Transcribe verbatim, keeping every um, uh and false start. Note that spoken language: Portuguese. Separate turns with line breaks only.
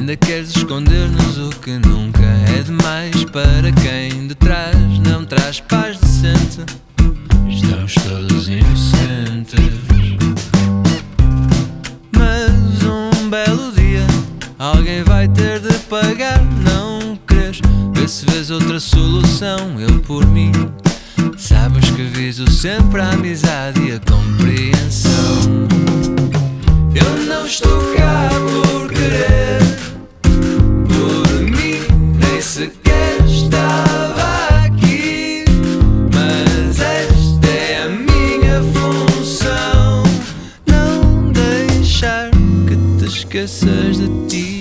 Ainda queres esconder-nos o que nunca é demais para quem de trás não traz paz decente. Estamos todos inocentes. Mas um belo dia alguém vai ter de pagar. Não queres? Vê se vês outra solução. Eu por mim, sabes que viso sempre a amizade e a compreensão. Eu não estou cá por querer, por mim nem sequer estava aqui, mas esta é a minha função, não deixar que te esqueças de ti.